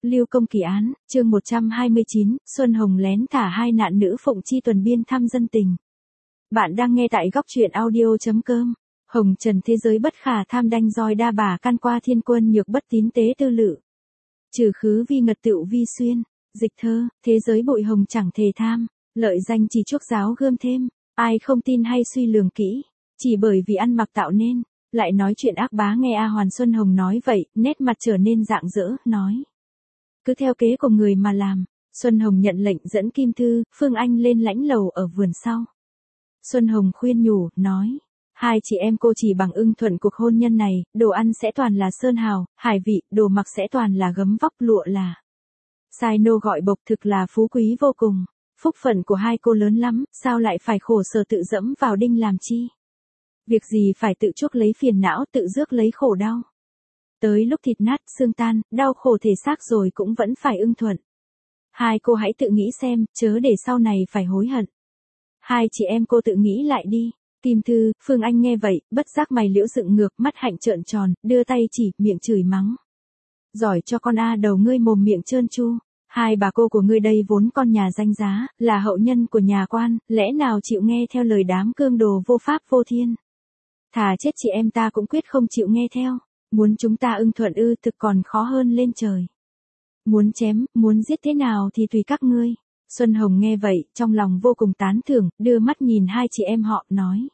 Lưu Công Kỳ án, chương 129, Xuân Hồng lén thả hai nạn nữ Phụng Chi tuần biên thăm dân tình. Bạn đang nghe tại góc truyện audio.com. Hồng trần thế giới bất khả tham đanh roi đa bà can qua thiên quân nhược bất tín tế tư lự. Trừ khứ vi ngật tựu vi xuyên, dịch thơ, thế giới bụi hồng chẳng thề tham, lợi danh chỉ chuốc giáo gươm thêm, ai không tin hay suy lường kỹ, chỉ bởi vì ăn mặc tạo nên, lại nói chuyện ác bá nghe A Hoàn Xuân Hồng nói vậy, nét mặt trở nên rạng rỡ, nói. Cứ theo kế của người mà làm, Xuân Hồng nhận lệnh dẫn Kim Thư, Phương Anh lên lãnh lầu ở vườn sau. Xuân Hồng khuyên nhủ, nói, hai chị em cô chỉ bằng ưng thuận cuộc hôn nhân này, đồ ăn sẽ toàn là sơn hào, hải vị, đồ mặc sẽ toàn là gấm vóc lụa là. Sai nô gọi bộc thực là phú quý vô cùng, phúc phận của hai cô lớn lắm, sao lại phải khổ sở tự dẫm vào đinh làm chi? Việc gì phải tự chuốc lấy phiền não tự rước lấy khổ đau. Tới lúc thịt nát, xương tan, đau khổ thể xác rồi cũng vẫn phải ưng thuận. Hai cô hãy tự nghĩ xem, chớ để sau này phải hối hận. Hai chị em cô tự nghĩ lại đi. Kim Thư, Phương Anh nghe vậy, bất giác mày liễu dựng ngược, mắt hạnh trợn tròn, đưa tay chỉ, miệng chửi mắng. Giỏi cho con A đầu ngươi mồm miệng trơn tru. Hai bà cô của ngươi đây vốn con nhà danh giá, là hậu nhân của nhà quan, lẽ nào chịu nghe theo lời đám cương đồ vô pháp vô thiên. Thà chết chị em ta cũng quyết không chịu nghe theo. Muốn chúng ta ưng thuận thực còn khó hơn lên trời. Muốn chém, muốn giết thế nào thì tùy các ngươi. Xuân Hồng nghe vậy, trong lòng vô cùng tán thưởng, đưa mắt nhìn hai chị em họ, nói.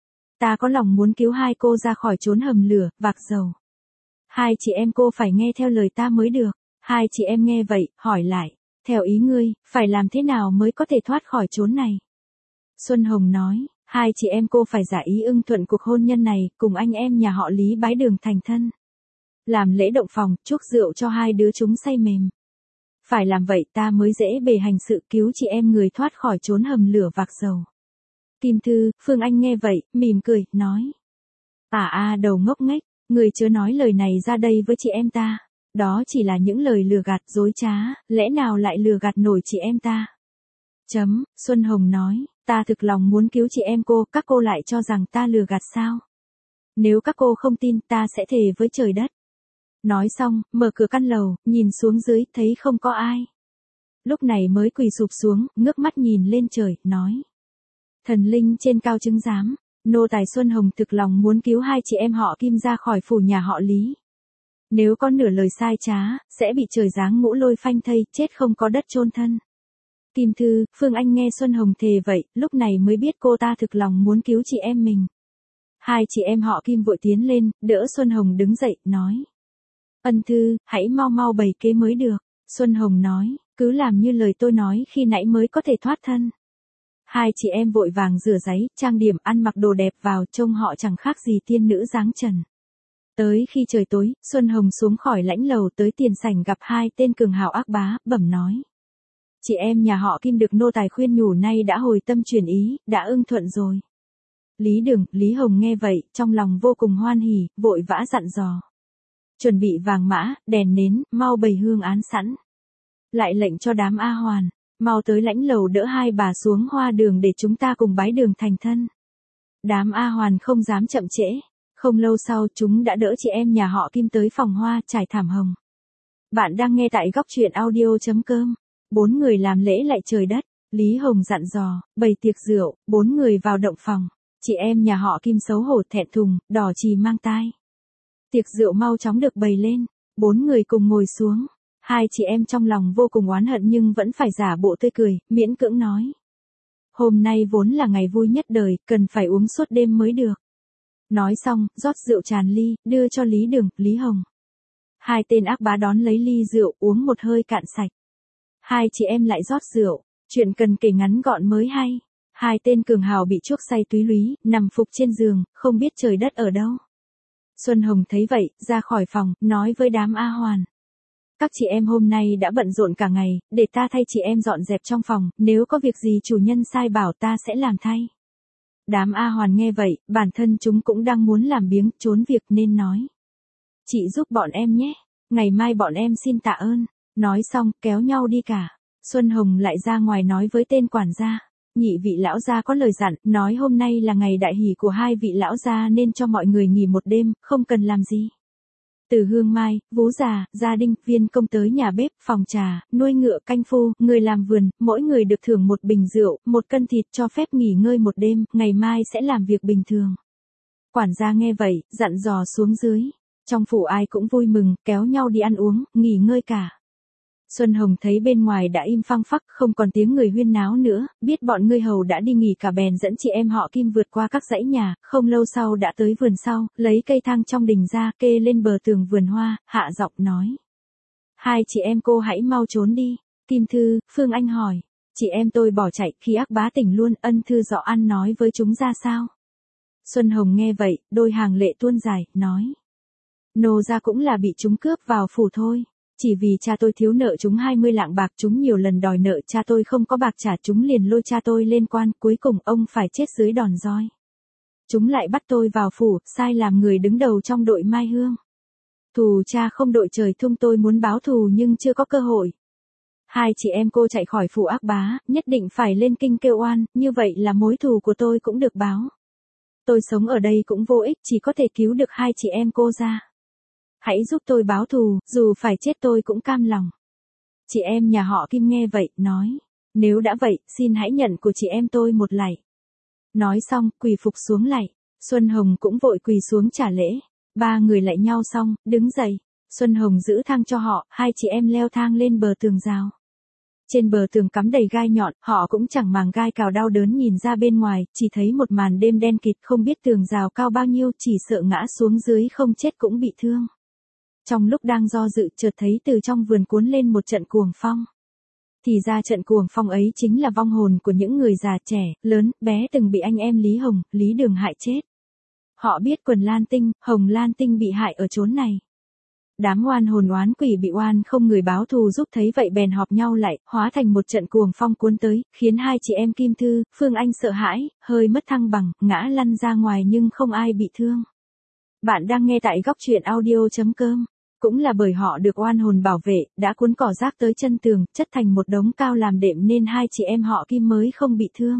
Ta có lòng muốn cứu hai cô ra khỏi chốn hầm lửa, vạc dầu. Hai chị em cô phải nghe theo lời ta mới được. Hai chị em nghe vậy, hỏi lại. Theo ý ngươi, phải làm thế nào mới có thể thoát khỏi chốn này? Xuân Hồng nói. Hai chị em cô phải giả ý ưng thuận cuộc hôn nhân này, cùng anh em nhà họ Lý bái đường thành thân. Làm lễ động phòng, chuốc rượu cho hai đứa chúng say mềm. Phải làm vậy ta mới dễ bề hành sự cứu chị em người thoát khỏi chốn hầm lửa vạc dầu. Kim Thư, Phương Anh nghe vậy, mỉm cười, nói. Đầu ngốc nghếch, người chớ nói lời này ra đây với chị em ta. Đó chỉ là những lời lừa gạt dối trá, lẽ nào lại lừa gạt nổi chị em ta? Xuân Hồng nói. Ta thực lòng muốn cứu chị em cô, các cô lại cho rằng ta lừa gạt sao? Nếu các cô không tin, ta sẽ thề với trời đất. Nói xong, mở cửa căn lầu, nhìn xuống dưới, thấy không có ai. Lúc này mới quỳ sụp xuống, ngước mắt nhìn lên trời, nói. Thần linh trên cao chứng giám, nô tài Xuân Hồng thực lòng muốn cứu hai chị em họ Kim ra khỏi phủ nhà họ Lý. Nếu có nửa lời sai trá, sẽ bị trời giáng ngũ lôi phanh thây, chết không có đất chôn thân. Kim Thư, Phương Anh nghe Xuân Hồng thề vậy, lúc này mới biết cô ta thực lòng muốn cứu chị em mình. Hai chị em họ Kim vội tiến lên, đỡ Xuân Hồng đứng dậy, nói. Ân Thư, hãy mau mau bày kế mới được. Xuân Hồng nói, cứ làm như lời tôi nói khi nãy mới có thể thoát thân. Hai chị em vội vàng rửa giấy, trang điểm, ăn mặc đồ đẹp vào, trông họ chẳng khác gì tiên nữ dáng trần. Tới khi trời tối, Xuân Hồng xuống khỏi lãnh lầu tới tiền sảnh gặp hai tên cường hào ác bá, bẩm nói. Chị em nhà họ Kim được nô tài khuyên nhủ nay đã hồi tâm chuyển ý, đã ưng thuận rồi. Lý Đường, Lý Hồng nghe vậy, trong lòng vô cùng hoan hỉ, vội vã dặn dò. Chuẩn bị vàng mã, đèn nến, mau bày hương án sẵn. Lại lệnh cho đám A Hoàn, mau tới lãnh lầu đỡ hai bà xuống hoa đường để chúng ta cùng bái đường thành thân. Đám A Hoàn không dám chậm trễ, không lâu sau chúng đã đỡ chị em nhà họ Kim tới phòng hoa trải thảm hồng. Bạn đang nghe tại góc truyện audio.com. 4 người làm lễ lại trời đất, Lý Hồng dặn dò, bày tiệc rượu, 4 người vào động phòng, chị em nhà họ Kim xấu hổ thẹn thùng, đỏ chì mang tai. Tiệc rượu mau chóng được bày lên, 4 người cùng ngồi xuống, hai chị em trong lòng vô cùng oán hận nhưng vẫn phải giả bộ tươi cười, miễn cưỡng nói. Hôm nay vốn là ngày vui nhất đời, cần phải uống suốt đêm mới được. Nói xong, rót rượu tràn ly, đưa cho Lý Đường, Lý Hồng. Hai tên ác bá đón lấy ly rượu, uống một hơi cạn sạch. Hai chị em lại rót rượu, chuyện cần kể ngắn gọn mới hay. Hai tên cường hào bị chuốc say túy lúy, nằm phục trên giường, không biết trời đất ở đâu. Xuân Hồng thấy vậy, ra khỏi phòng, nói với đám A Hoàn. Các chị em hôm nay đã bận rộn cả ngày, để ta thay chị em dọn dẹp trong phòng, nếu có việc gì chủ nhân sai bảo ta sẽ làm thay. Đám A Hoàn nghe vậy, bản thân chúng cũng đang muốn làm biếng, trốn việc nên nói. Chị giúp bọn em nhé, ngày mai bọn em xin tạ ơn. Nói xong, kéo nhau đi cả. Xuân Hồng lại ra ngoài nói với tên quản gia. Nhị vị lão gia có lời dặn, nói hôm nay là ngày đại hỷ của hai vị lão gia nên cho mọi người nghỉ một đêm, không cần làm gì. Từ hương mai, vú già, gia đình, viên công tới nhà bếp, phòng trà, nuôi ngựa, canh phu, người làm vườn, mỗi người được thưởng một bình rượu, một cân thịt, cho phép nghỉ ngơi một đêm, ngày mai sẽ làm việc bình thường. Quản gia nghe vậy, dặn dò xuống dưới. Trong phủ ai cũng vui mừng, kéo nhau đi ăn uống, nghỉ ngơi cả. Xuân Hồng thấy bên ngoài đã im phăng phắc, không còn tiếng người huyên náo nữa, biết bọn ngươi hầu đã đi nghỉ cả bèn dẫn chị em họ Kim vượt qua các dãy nhà, không lâu sau đã tới vườn sau, lấy cây thang trong đình ra, kê lên bờ tường vườn hoa, hạ giọng nói. Hai chị em cô hãy mau trốn đi. Kim Thư, Phương Anh hỏi. Chị em tôi bỏ chạy, khi Ác Bá tỉnh luôn, Ân Thư dọ ăn nói với chúng ra sao? Xuân Hồng nghe vậy, đôi hàng lệ tuôn dài, nói. Nô ra cũng là bị chúng cướp vào phủ thôi. Chỉ vì cha tôi thiếu nợ chúng 20 lạng bạc, chúng nhiều lần đòi nợ, cha tôi không có bạc trả, chúng liền lôi cha tôi lên quan, cuối cùng ông phải chết dưới đòn roi. Chúng lại bắt tôi vào phủ, sai làm người đứng đầu trong đội Mai Hương. Thù cha không đội trời thung, tôi muốn báo thù nhưng chưa có cơ hội. Hai chị em cô chạy khỏi phủ Ác Bá, nhất định phải lên kinh kêu oan, như vậy là mối thù của tôi cũng được báo. Tôi sống ở đây cũng vô ích, chỉ có thể cứu được hai chị em cô ra. Hãy giúp tôi báo thù, dù phải chết tôi cũng cam lòng. Chị em nhà họ Kim nghe vậy, nói. Nếu đã vậy, xin hãy nhận của chị em tôi một lạy. Nói xong, quỳ phục xuống lạy. Xuân Hồng cũng vội quỳ xuống trả lễ. Ba người lạy nhau xong, đứng dậy. Xuân Hồng giữ thang cho họ, hai chị em leo thang lên bờ tường rào. Trên bờ tường cắm đầy gai nhọn, họ cũng chẳng màng gai cào đau đớn nhìn ra bên ngoài, chỉ thấy một màn đêm đen kịt, không biết tường rào cao bao nhiêu, chỉ sợ ngã xuống dưới không chết cũng bị thương. Trong lúc đang do dự, chợt thấy từ trong vườn cuốn lên một trận cuồng phong. Thì ra trận cuồng phong ấy chính là vong hồn của những người già trẻ, lớn, bé từng bị anh em Lý Hồng, Lý Đường hại chết. Họ biết Quần Lan Tinh, Hồng Lan Tinh bị hại ở chốn này. Đám oan hồn oán quỷ bị oan không người báo thù giúp thấy vậy bèn họp nhau lại, hóa thành một trận cuồng phong cuốn tới, khiến hai chị em Kim Thư, Phương Anh sợ hãi, hơi mất thăng bằng, ngã lăn ra ngoài nhưng không ai bị thương. Bạn đang nghe tại góc truyện audio.com. Cũng là bởi họ được oan hồn bảo vệ, đã cuốn cỏ rác tới chân tường, chất thành một đống cao làm đệm nên hai chị em họ Kim mới không bị thương.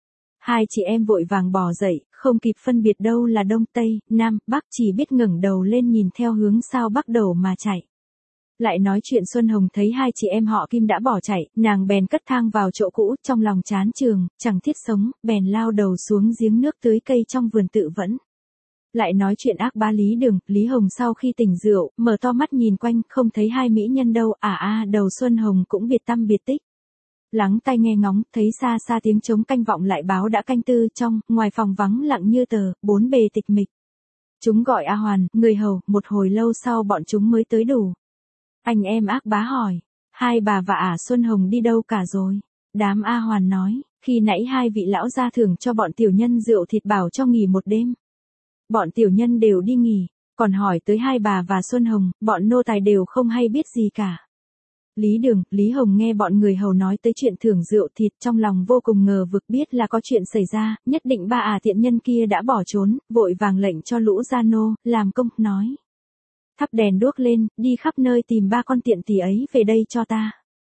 Hai chị em vội vàng bò dậy, không kịp phân biệt đâu là đông tây, nam, bắc, chỉ biết ngẩng đầu lên nhìn theo hướng sao bắc đầu mà chạy. Lại nói chuyện Xuân Hồng thấy hai chị em họ Kim đã bỏ chạy, nàng bèn cất thang vào chỗ cũ, trong lòng chán chường, chẳng thiết sống, bèn lao đầu xuống giếng nước tưới cây trong vườn tự vẫn. Lại nói chuyện Ác Bá Lý Đường, Lý Hồng sau khi tỉnh rượu, mở to mắt nhìn quanh, không thấy hai mỹ nhân đâu, đầu Xuân Hồng cũng biệt tăm biệt tích. Lắng tai nghe ngóng, thấy xa xa tiếng trống canh vọng lại báo đã canh tư, trong, ngoài phòng vắng lặng như tờ, bốn bề tịch mịch. Chúng gọi A Hoàn, người hầu, một hồi lâu sau bọn chúng mới tới đủ. Anh em Ác Bá hỏi, hai bà và Xuân Hồng đi đâu cả rồi? Đám A Hoàn nói, khi nãy hai vị lão gia thưởng cho bọn tiểu nhân rượu thịt bảo cho nghỉ một đêm. Bọn tiểu nhân đều đi nghỉ, còn hỏi tới hai bà và Xuân Hồng, bọn nô tài đều không hay biết gì cả. Lý Đường, Lý Hồng nghe bọn người hầu nói tới chuyện thưởng rượu thịt, trong lòng vô cùng ngờ vực, biết là có chuyện xảy ra, nhất định ba tiện nhân kia đã bỏ trốn, vội vàng lệnh cho lũ gia nô, làm công, nói. Thắp đèn đuốc lên, đi khắp nơi tìm ba con tiện tỳ ấy về đây cho ta.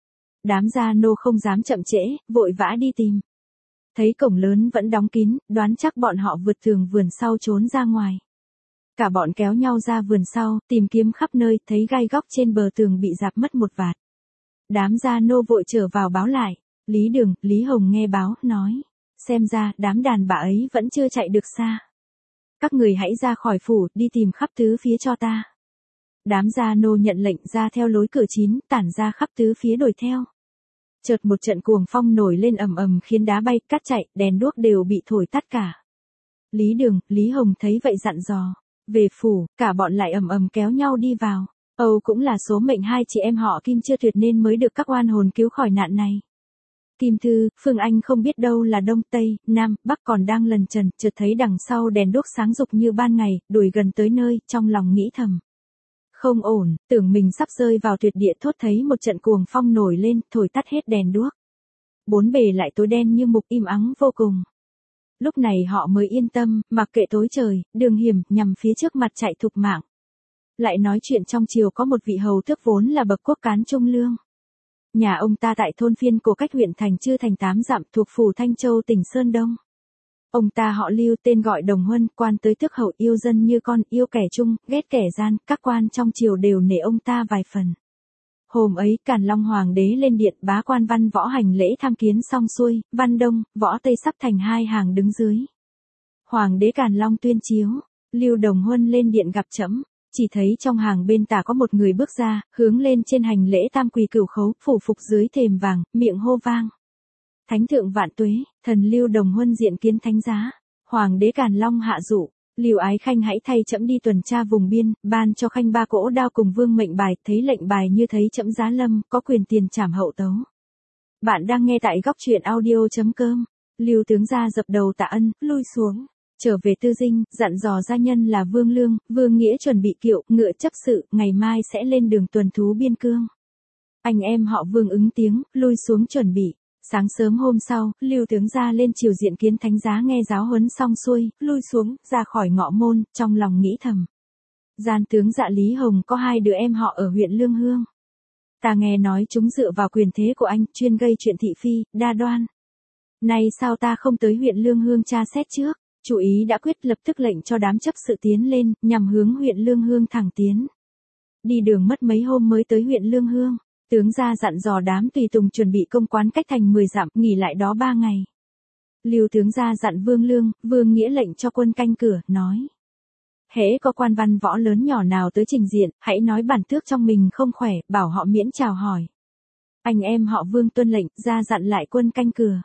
Đám gia nô không dám chậm trễ, vội vã đi tìm. Thấy cổng lớn vẫn đóng kín, đoán chắc bọn họ vượt tường vườn sau trốn ra ngoài. Cả bọn kéo nhau ra vườn sau, tìm kiếm khắp nơi, thấy gai góc trên bờ tường bị rạp mất một vạt. Đám gia nô vội trở vào báo lại. Lý Đường, Lý Hồng nghe báo, nói. Xem ra, đám đàn bà ấy vẫn chưa chạy được xa. Các người hãy ra khỏi phủ, đi tìm khắp tứ phía cho ta. Đám gia nô nhận lệnh ra theo lối cửa chính, tản ra khắp tứ phía đuổi theo. Chợt một trận cuồng phong nổi lên ầm ầm khiến đá bay, cát chạy, đèn đuốc đều bị thổi tắt cả. Lý Đường, Lý Hồng thấy vậy dặn dò. Về phủ, cả bọn lại ầm ầm kéo nhau đi vào. Âu cũng là số mệnh hai chị em họ Kim chưa tuyệt nên mới được các oan hồn cứu khỏi nạn này. Kim Thư, Phương Anh không biết đâu là đông tây, nam, bắc còn đang lần trần, chợt thấy đằng sau đèn đuốc sáng rực như ban ngày, đuổi gần tới nơi, trong lòng nghĩ thầm. Không ổn, tưởng mình sắp rơi vào tuyệt địa, thốt thấy một trận cuồng phong nổi lên, thổi tắt hết đèn đuốc. Bốn bề lại tối đen như mục, im ắng vô cùng. Lúc này họ mới yên tâm, mặc kệ tối trời, đường hiểm, nhằm phía trước mặt chạy thục mạng. Lại nói chuyện trong triều có một vị hầu tước vốn là bậc quốc cán trung lương. Nhà ông ta tại thôn Phiên Cổ cách huyện Thành Chư Thành 8 dặm thuộc phủ Thanh Châu tỉnh Sơn Đông. Ông ta họ Lưu, tên gọi Đồng Huân, quan tới tước hậu, yêu dân như con, yêu kẻ chung, ghét kẻ gian, các quan trong triều đều nể ông ta vài phần. Hôm ấy, Càn Long Hoàng đế lên điện, bá quan văn võ hành lễ tham kiến xong xuôi, văn đông, võ tây sắp thành hai hàng đứng dưới. Hoàng đế Càn Long tuyên chiếu, Lưu Đồng Huân lên điện gặp trẫm. Chỉ thấy trong hàng bên tả có một người bước ra, hướng lên trên hành lễ tam quỳ cửu khấu, phủ phục dưới thềm vàng, miệng hô vang. Thánh thượng vạn tuế, thần Lưu Đồng Huân diện kiến thánh giá. Hoàng đế Càn Long hạ dụ, Lưu Ái Khanh hãy thay trẫm đi tuần tra vùng biên, ban cho Khanh 3 cỗ đao cùng vương mệnh bài, thấy lệnh bài như thấy trẫm giá lâm, có quyền tiền trảm hậu tấu. Bạn đang nghe tại góc truyện audio.com. Lưu tướng gia dập đầu tạ ân, lui xuống. Trở về Tư Dinh, dặn dò gia nhân là Vương Lương, Vương Nghĩa chuẩn bị kiệu, ngựa chấp sự, ngày mai sẽ lên đường tuần thú biên cương. Anh em họ Vương ứng tiếng, lui xuống chuẩn bị. Sáng sớm hôm sau, Lưu tướng gia lên triều diện kiến thánh giá nghe giáo huấn xong xuôi, lui xuống, ra khỏi ngõ môn, trong lòng nghĩ thầm. Gian tướng Dạ Lý Hồng có 2 đứa em họ ở huyện Lương Hương. Ta nghe nói chúng dựa vào quyền thế của anh, chuyên gây chuyện thị phi, đa đoan. Nay sao ta không tới huyện Lương Hương tra xét trước? Chủ ý đã quyết, lập tức lệnh cho đám chấp sự tiến lên, nhằm hướng huyện Lương Hương thẳng tiến. Đi đường mất mấy hôm mới tới huyện Lương Hương. Tướng gia dặn dò đám tùy tùng chuẩn bị công quán cách thành 10 dặm, nghỉ lại đó 3 ngày. Lưu tướng gia dặn Vương Lương, Vương Nghĩa lệnh cho quân canh cửa, nói. Hễ có quan văn võ lớn nhỏ nào tới trình diện, hãy nói bản tước trong mình không khỏe, bảo họ miễn chào hỏi. Anh em họ Vương tuân lệnh, ra dặn lại quân canh cửa.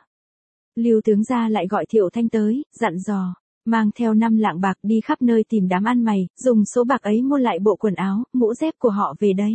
Lưu tướng gia lại gọi Thiệu Thanh tới, dặn dò, mang theo 5 lạng bạc đi khắp nơi tìm đám ăn mày, dùng số bạc ấy mua lại bộ quần áo, mũ dép của họ về đây.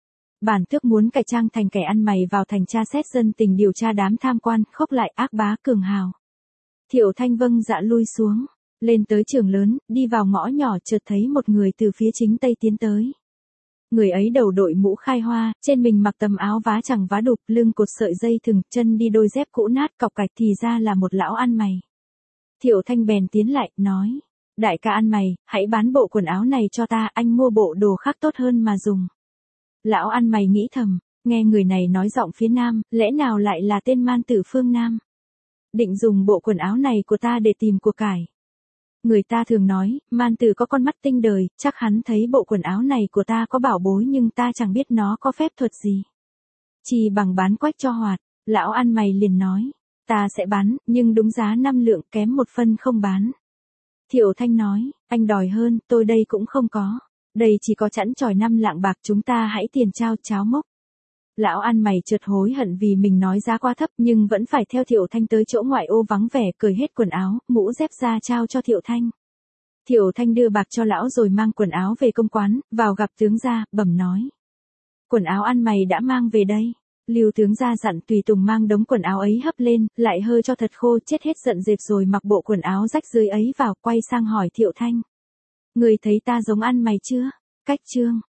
Bản tước muốn cải trang thành kẻ ăn mày vào thành tra xét dân tình, điều tra đám tham quan, khốc lại ác bá cường hào. Thiệu Thanh vâng dạ lui xuống, lên tới trường lớn, đi vào ngõ nhỏ chợt thấy một người từ phía chính tây tiến tới. Người ấy đầu đội mũ khai hoa, trên mình mặc tầm áo vá chẳng vá đục, lưng cột sợi dây thừng, chân đi đôi dép cũ nát cọc cạch, thì ra là một lão ăn mày. Thiệu Thanh bèn tiến lại, nói, đại ca ăn mày, hãy bán bộ quần áo này cho ta, anh mua bộ đồ khác tốt hơn mà dùng. Lão ăn mày nghĩ thầm, nghe người này nói giọng phía Nam, lẽ nào lại là tên man tử phương Nam. Định dùng bộ quần áo này của ta để tìm của cải. Người ta thường nói, man tử có con mắt tinh đời, chắc hắn thấy bộ quần áo này của ta có bảo bối nhưng ta chẳng biết nó có phép thuật gì. Chỉ bằng bán quách cho hoạt, lão ăn mày liền nói, ta sẽ bán, nhưng đúng giá 5 lượng, kém 1 phân không bán. Thiệu Thanh nói, anh đòi hơn, tôi đây cũng không có. Đây chỉ có chẵn chòi 5 lạng bạc, chúng ta hãy tiền trao cháo mốc. Lão ăn mày chợt hối hận vì mình nói giá quá thấp, nhưng vẫn phải theo Thiệu Thanh tới chỗ ngoại ô vắng vẻ, cởi hết quần áo, mũ dép ra trao cho Thiệu Thanh. Thiệu Thanh đưa bạc cho lão rồi mang quần áo về công quán, vào gặp tướng gia, bẩm nói. Quần áo ăn mày đã mang về đây. Lưu tướng gia dặn tùy tùng mang đống quần áo ấy hấp lên, lại hơi cho thật khô, chết hết giận dệt rồi mặc bộ quần áo rách dưới ấy vào, quay sang hỏi Thiệu Thanh. Người thấy ta giống ăn mày chưa? Cách trương.